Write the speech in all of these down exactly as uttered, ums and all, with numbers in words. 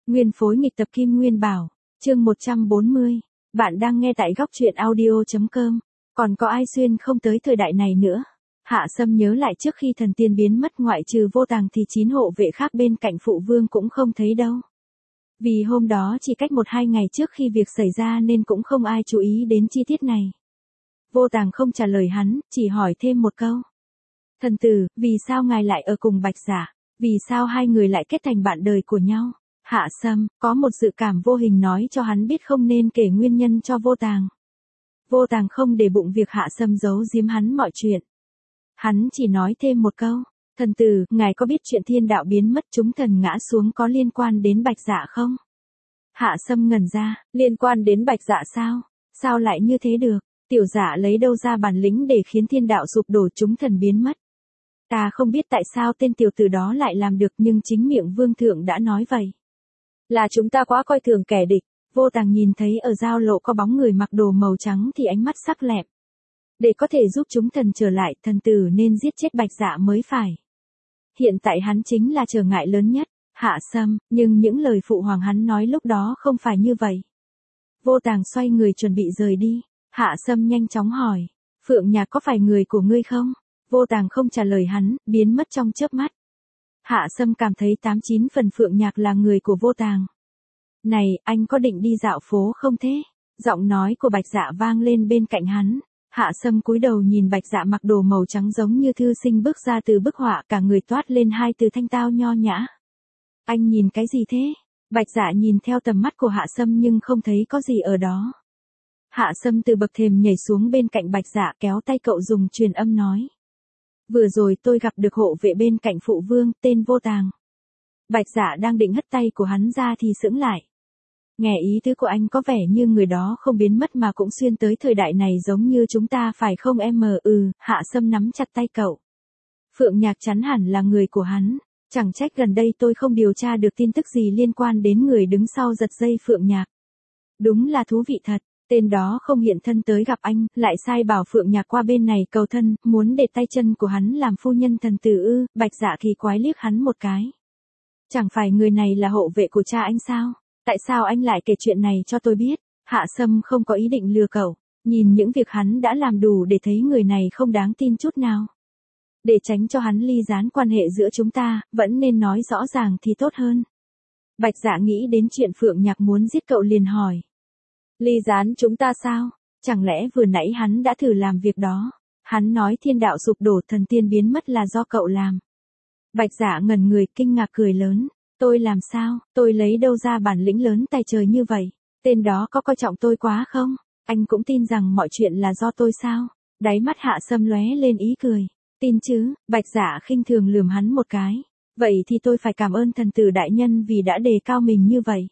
Nguyên phối nghịch tập Kim Nguyên Bảo, chương một trăm bốn mươi. Bạn đang nghe tại góc truyện audio chấm com. Còn có ai xuyên không tới thời đại này nữa? Hạ Sâm nhớ lại trước khi thần tiên biến mất ngoại trừ Vô Tàng thì chín hộ vệ khác bên cạnh phụ vương cũng không thấy đâu. Vì hôm đó chỉ cách một hai ngày trước khi việc xảy ra nên cũng không ai chú ý đến chi tiết này. Vô Tàng không trả lời hắn, chỉ hỏi thêm một câu. Thần tử, vì sao ngài lại ở cùng Bạch Dạ? Vì sao hai người lại kết thành bạn đời của nhau? Hạ Sâm, có một dự cảm vô hình nói cho hắn biết không nên kể nguyên nhân cho Vô Tàng. Vô Tàng không để bụng việc Hạ Sâm giấu giếm hắn mọi chuyện. Hắn chỉ nói thêm một câu, thần tử, ngài có biết chuyện thiên đạo biến mất chúng thần ngã xuống có liên quan đến Bạch Dạ không? Hạ Sâm ngẩn ra, liên quan đến Bạch Dạ sao? Sao lại như thế được? Tiểu Dạ lấy đâu ra bản lĩnh để khiến thiên đạo sụp đổ chúng thần biến mất? Ta không biết tại sao tên tiểu tử đó lại làm được nhưng chính miệng vương thượng đã nói vậy. Là chúng ta quá coi thường kẻ địch. Vô Tàng nhìn thấy ở giao lộ có bóng người mặc đồ màu trắng thì ánh mắt sắc lẹm. Để có thể giúp chúng thần trở lại, thần tử nên giết chết Bạch Dạ mới phải. Hiện tại hắn chính là trở ngại lớn nhất, Hạ Sâm, nhưng những lời phụ hoàng hắn nói lúc đó không phải như vậy. Vô Tàng xoay người chuẩn bị rời đi. Hạ Sâm nhanh chóng hỏi, Phượng Nhạc có phải người của ngươi không? Vô Tàng không trả lời hắn, biến mất trong chớp mắt. Hạ Sâm cảm thấy tám chín phần Phượng Nhạc là người của Vô Tàng. Này, anh có định đi dạo phố không thế? Giọng nói của Bạch Dạ vang lên bên cạnh hắn. Hạ Sâm cúi đầu nhìn Bạch Dạ mặc đồ màu trắng giống như thư sinh bước ra từ bức họa, cả người toát lên hai từ thanh tao nho nhã. Anh nhìn cái gì thế? Bạch Dạ nhìn theo tầm mắt của Hạ Sâm nhưng không thấy có gì ở đó. Hạ Sâm từ bậc thềm nhảy xuống bên cạnh Bạch Dạ kéo tay cậu dùng truyền âm nói. Vừa rồi tôi gặp được hộ vệ bên cạnh phụ vương, tên Vô Tàng. Bạch Dạ đang định hất tay của hắn ra thì sững lại. Nghe ý tứ của anh có vẻ như người đó không biến mất mà cũng xuyên tới thời đại này giống như chúng ta phải không em? Ừ, Hạ Sâm nắm chặt tay cậu. Phượng Nhạc chắn hẳn là người của hắn. Chẳng trách gần đây tôi không điều tra được tin tức gì liên quan đến người đứng sau giật dây Phượng Nhạc. Đúng là thú vị thật. Tên đó không hiện thân tới gặp anh, lại sai bảo Phượng Nhạc qua bên này cầu thân, muốn để tay chân của hắn làm phu nhân thần tử ư? Bạch Dạ kỳ quái liếc hắn một cái. Chẳng phải người này là hộ vệ của cha anh sao? Tại sao anh lại kể chuyện này cho tôi biết? Hạ Sâm không có ý định lừa cậu, nhìn những việc hắn đã làm đủ để thấy người này không đáng tin chút nào. Để tránh cho hắn ly gián quan hệ giữa chúng ta, vẫn nên nói rõ ràng thì tốt hơn. Bạch Dạ nghĩ đến chuyện Phượng Nhạc muốn giết cậu liền hỏi. Ly gián chúng ta sao? Chẳng lẽ vừa nãy hắn đã thử làm việc đó? Hắn nói thiên đạo sụp đổ thần tiên biến mất là do cậu làm. Bạch Dạ ngẩn người kinh ngạc cười lớn. Tôi làm sao? Tôi lấy đâu ra bản lĩnh lớn tài trời như vậy? Tên đó có coi trọng tôi quá không? Anh cũng tin rằng mọi chuyện là do tôi sao? Đáy mắt Hạ Sâm lóe lên ý cười. Tin chứ? Bạch Dạ khinh thường lườm hắn một cái. Vậy thì tôi phải cảm ơn thần tử đại nhân vì đã đề cao mình như vậy.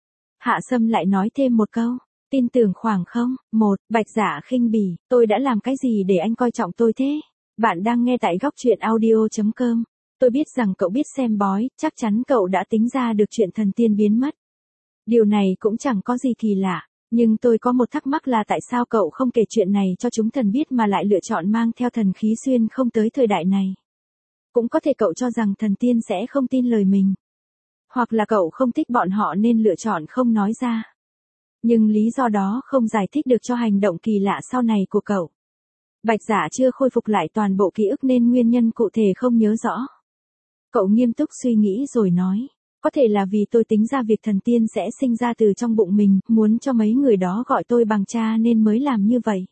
Hạ Sâm lại nói thêm một câu. Tin tưởng khoảng không? Một, Bạch Dạ khinh bỉ, tôi đã làm cái gì để anh coi trọng tôi thế? Bạn đang nghe tại góc truyện audio chấm com. Tôi biết rằng cậu biết xem bói, chắc chắn cậu đã tính ra được chuyện thần tiên biến mất. Điều này cũng chẳng có gì kỳ lạ, nhưng tôi có một thắc mắc là tại sao cậu không kể chuyện này cho chúng thần biết mà lại lựa chọn mang theo thần khí xuyên không tới thời đại này. Cũng có thể cậu cho rằng thần tiên sẽ không tin lời mình. Hoặc là cậu không thích bọn họ nên lựa chọn không nói ra. Nhưng lý do đó không giải thích được cho hành động kỳ lạ sau này của cậu. Bạch Dạ chưa khôi phục lại toàn bộ ký ức nên nguyên nhân cụ thể không nhớ rõ. Cậu nghiêm túc suy nghĩ rồi nói. Có thể là vì tôi tính ra việc thần tiên sẽ sinh ra từ trong bụng mình, muốn cho mấy người đó gọi tôi bằng cha nên mới làm như vậy.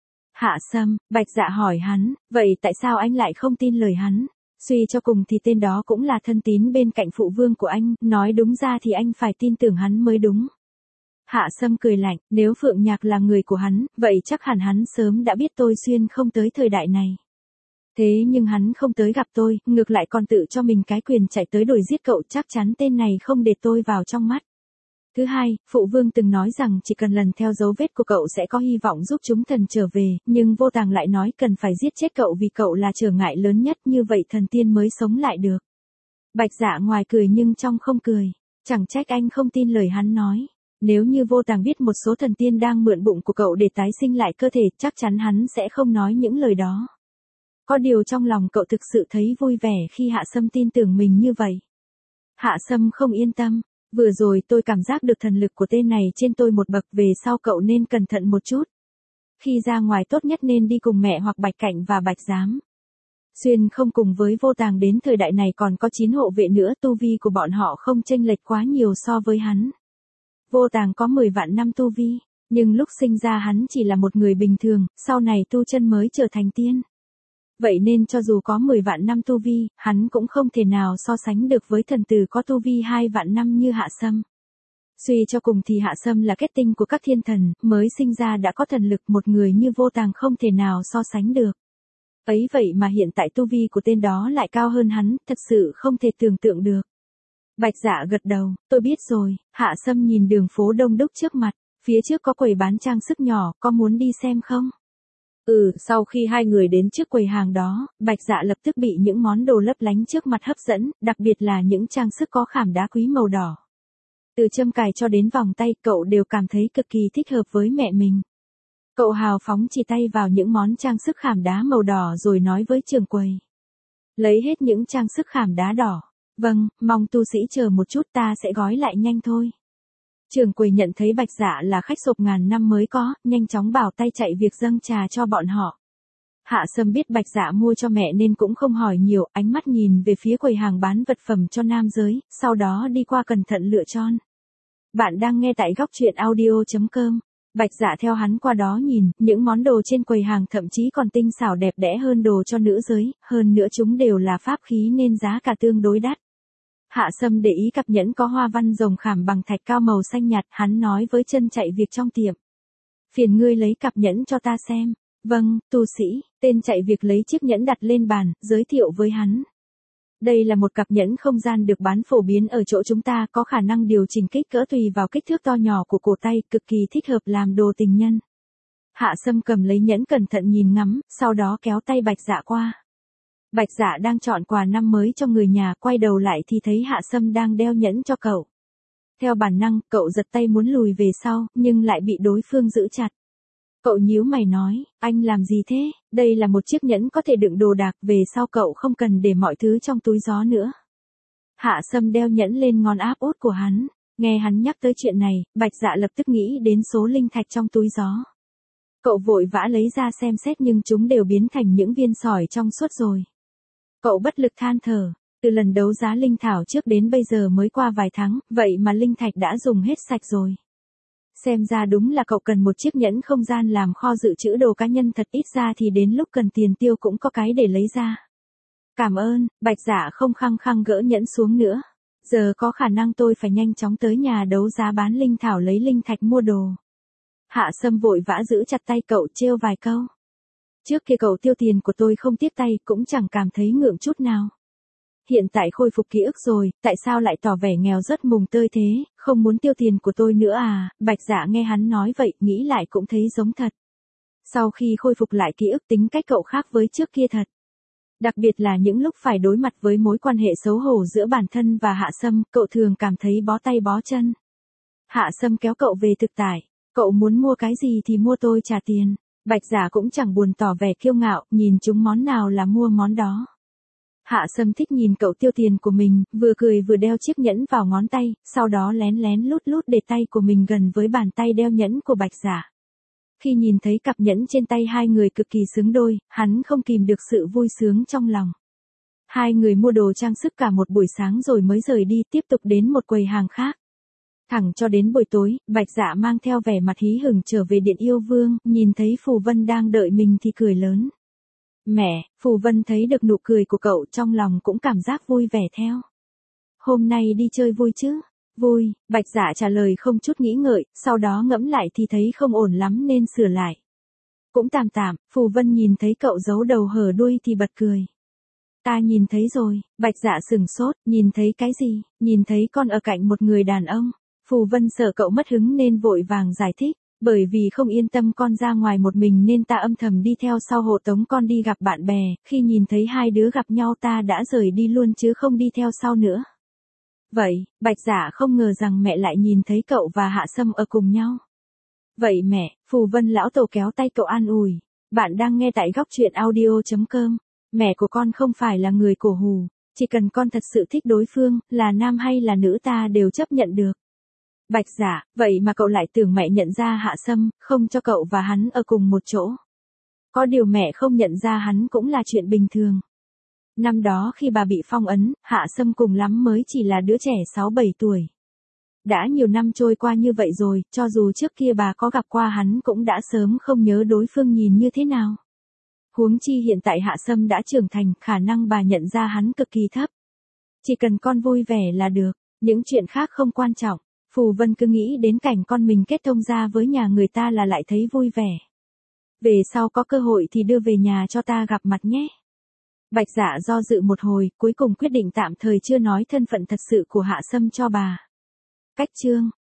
Hạ Sâm, Bạch Dạ hỏi hắn, vậy tại sao anh lại không tin lời hắn? Suy cho cùng thì tên đó cũng là thân tín bên cạnh phụ vương của anh, nói đúng ra thì anh phải tin tưởng hắn mới đúng. Hạ Sâm cười lạnh, nếu Phượng Nhạc là người của hắn, vậy chắc hẳn hắn sớm đã biết tôi xuyên không tới thời đại này. Thế nhưng hắn không tới gặp tôi, ngược lại còn tự cho mình cái quyền chạy tới đuổi giết cậu, chắc chắn tên này không để tôi vào trong mắt. Thứ hai, phụ vương từng nói rằng chỉ cần lần theo dấu vết của cậu sẽ có hy vọng giúp chúng thần trở về, nhưng Vô Tàng lại nói cần phải giết chết cậu vì cậu là trở ngại lớn nhất, như vậy thần tiên mới sống lại được. Bạch Dạ ngoài cười nhưng trong không cười, chẳng trách anh không tin lời hắn nói. Nếu như Vô Tàng biết một số thần tiên đang mượn bụng của cậu để tái sinh lại cơ thể, chắc chắn hắn sẽ không nói những lời đó. Có điều trong lòng cậu thực sự thấy vui vẻ khi Hạ Sâm tin tưởng mình như vậy. Hạ Sâm không yên tâm, Vừa rồi tôi cảm giác được thần lực của tên này trên tôi một bậc, về sau cậu nên cẩn thận một chút. Khi ra ngoài tốt nhất nên đi cùng mẹ hoặc Bạch Cạnh và Bạch Giám. Xuyên không cùng với Vô Tàng đến thời đại này còn có chín hộ vệ nữa, tu vi của bọn họ không chênh lệch quá nhiều so với hắn. Vô Tàng có mười vạn năm tu vi, nhưng lúc sinh ra hắn chỉ là một người bình thường, sau này tu chân mới trở thành tiên. Vậy nên cho dù có mười vạn năm tu vi, hắn cũng không thể nào so sánh được với thần tử có tu vi hai vạn năm như Hạ Sâm. Suy cho cùng thì Hạ Sâm là kết tinh của các thiên thần, mới sinh ra đã có thần lực, một người như Vô Tàng không thể nào so sánh được. Ấy vậy mà hiện tại tu vi của tên đó lại cao hơn hắn, thật sự không thể tưởng tượng được. Bạch Dạ gật đầu, tôi biết rồi. Hạ Sâm nhìn đường phố đông đúc trước mặt, phía trước có quầy bán trang sức nhỏ, có muốn đi xem không? Ừ, sau khi hai người đến trước quầy hàng đó, Bạch Dạ lập tức bị những món đồ lấp lánh trước mặt hấp dẫn, đặc biệt là những trang sức có khảm đá quý màu đỏ. Từ châm cài cho đến vòng tay, cậu đều cảm thấy cực kỳ thích hợp với mẹ mình. Cậu hào phóng chỉ tay vào những món trang sức khảm đá màu đỏ rồi nói với trưởng quầy. Lấy hết những trang sức khảm đá đỏ. Vâng, mong tu sĩ chờ một chút, ta sẽ gói lại nhanh thôi. Trưởng quầy nhận thấy Bạch Dạ là khách sộp ngàn năm mới có, nhanh chóng bảo tay chạy việc dâng trà cho bọn họ. Hạ Sâm biết Bạch Dạ mua cho mẹ nên cũng không hỏi nhiều, ánh mắt nhìn về phía quầy hàng bán vật phẩm cho nam giới, sau đó đi qua cẩn thận lựa chọn. Bạn đang nghe tại góc truyện audio chấm com. Bạch Dạ theo hắn qua đó nhìn, những món đồ trên quầy hàng thậm chí còn tinh xảo đẹp đẽ hơn đồ cho nữ giới, hơn nữa chúng đều là pháp khí nên giá cả tương đối đắt. Hạ Sâm để ý cặp nhẫn có hoa văn rồng khảm bằng thạch cao màu xanh nhạt, hắn nói với chân chạy việc trong tiệm. Phiền ngươi lấy cặp nhẫn cho ta xem. Vâng, tu sĩ. Tên chạy việc lấy chiếc nhẫn đặt lên bàn, giới thiệu với hắn. Đây là một cặp nhẫn không gian được bán phổ biến ở chỗ chúng ta, có khả năng điều chỉnh kích cỡ tùy vào kích thước to nhỏ của cổ tay, cực kỳ thích hợp làm đồ tình nhân. Hạ Sâm cầm lấy nhẫn cẩn thận nhìn ngắm, sau đó kéo tay Bạch Dạ qua. Bạch Dạ đang chọn quà năm mới cho người nhà, quay đầu lại thì thấy Hạ Sâm đang đeo nhẫn cho cậu. Theo bản năng, cậu giật tay muốn lùi về sau, nhưng lại bị đối phương giữ chặt. Cậu nhíu mày nói, anh làm gì thế? Đây là một chiếc nhẫn có thể đựng đồ đạc, về sau cậu không cần để mọi thứ trong túi gió nữa. Hạ Sâm đeo nhẫn lên ngón áp út của hắn, nghe hắn nhắc tới chuyện này, Bạch Dạ lập tức nghĩ đến số linh thạch trong túi gió. Cậu vội vã lấy ra xem xét nhưng chúng đều biến thành những viên sỏi trong suốt rồi. Cậu bất lực than thở, từ lần đấu giá linh thảo trước đến bây giờ mới qua vài tháng, vậy mà linh thạch đã dùng hết sạch rồi. Xem ra đúng là cậu cần một chiếc nhẫn không gian làm kho dự trữ đồ cá nhân, thật ít ra thì đến lúc cần tiền tiêu cũng có cái để lấy ra. Cảm ơn. Bạch Dạ không khăng khăng gỡ nhẫn xuống nữa. Giờ có khả năng tôi phải nhanh chóng tới nhà đấu giá bán linh thảo lấy linh thạch mua đồ. Hạ Sâm vội vã giữ chặt tay cậu, trêu vài câu. Trước kia cậu tiêu tiền của tôi không tiếc tay, cũng chẳng cảm thấy ngượng chút nào. Hiện tại khôi phục ký ức rồi, tại sao lại tỏ vẻ nghèo rất mùng tơi thế, không muốn tiêu tiền của tôi nữa à? Bạch Dạ nghe hắn nói vậy, nghĩ lại cũng thấy giống thật. Sau khi khôi phục lại ký ức, tính cách cậu khác với trước kia thật. Đặc biệt là những lúc phải đối mặt với mối quan hệ xấu hổ giữa bản thân và Hạ Sâm, cậu thường cảm thấy bó tay bó chân. Hạ Sâm kéo cậu về thực tại, cậu muốn mua cái gì thì mua, tôi trả tiền. Bạch Dạ cũng chẳng buồn tỏ vẻ kiêu ngạo, nhìn chúng món nào là mua món đó. Hạ Sâm thích nhìn cậu tiêu tiền của mình, vừa cười vừa đeo chiếc nhẫn vào ngón tay, sau đó lén lén lút lút để tay của mình gần với bàn tay đeo nhẫn của Bạch Dạ. Khi nhìn thấy cặp nhẫn trên tay hai người cực kỳ xứng đôi, hắn không kìm được sự vui sướng trong lòng. Hai người mua đồ trang sức cả một buổi sáng rồi mới rời đi, tiếp tục đến một quầy hàng khác. Thẳng cho đến buổi tối, Bạch Dạ mang theo vẻ mặt hí hửng trở về Điện Yêu Vương, nhìn thấy Phù Vân đang đợi mình thì cười lớn. Mẹ, Phù Vân thấy được nụ cười của cậu trong lòng cũng cảm giác vui vẻ theo. Hôm nay đi chơi vui chứ? Vui, Bạch Dạ trả lời không chút nghĩ ngợi, sau đó ngẫm lại thì thấy không ổn lắm nên sửa lại. Cũng tạm tạm. Phù Vân nhìn thấy cậu giấu đầu hở đuôi thì bật cười. Ta nhìn thấy rồi. Bạch Dạ sừng sốt, nhìn thấy cái gì? Nhìn thấy con ở cạnh một người đàn ông. Phù Vân sợ cậu mất hứng nên vội vàng giải thích. Bởi vì không yên tâm con ra ngoài một mình nên ta âm thầm đi theo sau hộ tống con đi gặp bạn bè, khi nhìn thấy hai đứa gặp nhau ta đã rời đi luôn chứ không đi theo sau nữa. Vậy, Bạch Dạ không ngờ rằng mẹ lại nhìn thấy cậu và Hạ Sâm ở cùng nhau. Vậy mẹ, Phù Vân lão tổ kéo tay cậu an ủi. Bạn đang nghe tại góc truyện audio chấm com. Mẹ của con không phải là người cổ hù. Chỉ cần con thật sự thích đối phương, là nam hay là nữ ta đều chấp nhận được. Bạch Dạ, vậy mà cậu lại tưởng mẹ nhận ra Hạ Sâm, không cho cậu và hắn ở cùng một chỗ. Có điều mẹ không nhận ra hắn cũng là chuyện bình thường. Năm đó khi bà bị phong ấn, Hạ Sâm cùng lắm mới chỉ là đứa trẻ sáu bảy tuổi. Đã nhiều năm trôi qua như vậy rồi, cho dù trước kia bà có gặp qua hắn cũng đã sớm không nhớ đối phương nhìn như thế nào. Huống chi hiện tại Hạ Sâm đã trưởng thành, khả năng bà nhận ra hắn cực kỳ thấp. Chỉ cần con vui vẻ là được, những chuyện khác không quan trọng. Phù Vân cứ nghĩ đến cảnh con mình kết thông gia với nhà người ta là lại thấy vui vẻ. Về sau có cơ hội thì đưa về nhà cho ta gặp mặt nhé. Bạch Dạ do dự một hồi, cuối cùng quyết định tạm thời chưa nói thân phận thật sự của Hạ Sâm cho bà. Cách chương